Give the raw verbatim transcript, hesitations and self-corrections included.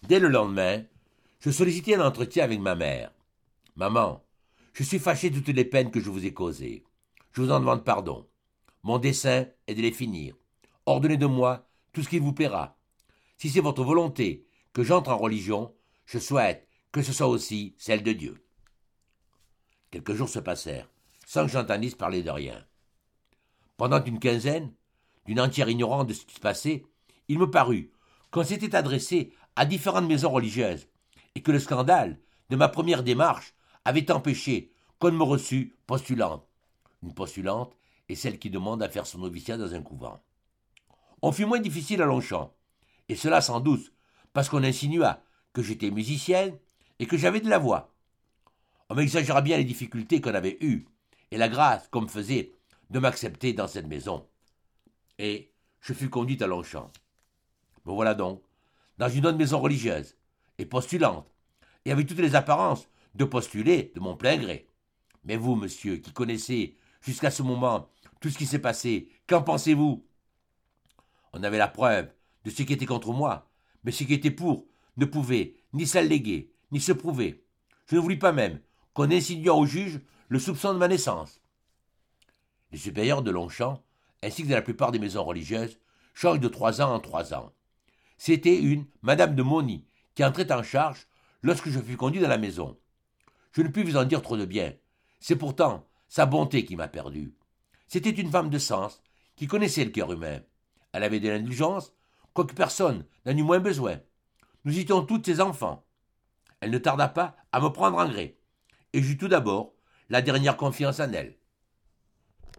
Dès le lendemain, je sollicitai un entretien avec ma mère. « Maman, je suis fâché de toutes les peines que je vous ai causées. Je vous en demande pardon. Mon dessein est de les finir. Ordonnez de moi tout ce qu'il vous plaira. Si c'est votre volonté que j'entre en religion, je souhaite que ce soit aussi celle de Dieu. » Quelques jours se passèrent, sans que j'entendisse parler de rien. Pendant une quinzaine, d'une entière ignorance de ce qui se passait, il me parut qu'on s'était adressé à différentes maisons religieuses et que le scandale de ma première démarche avait empêché qu'on ne me reçût postulante. Une postulante est celle qui demande à faire son noviciat dans un couvent. On fut moins difficile à Longchamp, et cela sans doute parce qu'on insinua que j'étais musicienne et que j'avais de la voix. On m'exagéra bien les difficultés qu'on avait eues et la grâce qu'on me faisait de m'accepter dans cette maison. Et je fus conduite à Longchamp. Me voilà donc, dans une autre maison religieuse, et postulante, et avec toutes les apparences de postuler de mon plein gré. Mais vous, monsieur, qui connaissez jusqu'à ce moment tout ce qui s'est passé, qu'en pensez-vous? On avait la preuve de ce qui était contre moi, mais ce qui était pour ne pouvait ni s'alléguer, ni se prouver. Je ne voulus pas même qu'on insinuât au juge le soupçon de ma naissance. Les supérieurs de Longchamp, ainsi que de la plupart des maisons religieuses, changent de trois ans en trois ans. C'était une Madame de Mauny qui entrait en charge lorsque je fus conduit dans la maison. Je ne puis vous en dire trop de bien. C'est pourtant sa bonté qui m'a perdu. C'était une femme de sens qui connaissait le cœur humain. Elle avait de l'indulgence, quoique personne n'en eût moins besoin. Nous étions toutes ses enfants. Elle ne tarda pas à me prendre en gré, et j'eus tout d'abord la dernière confiance en elle.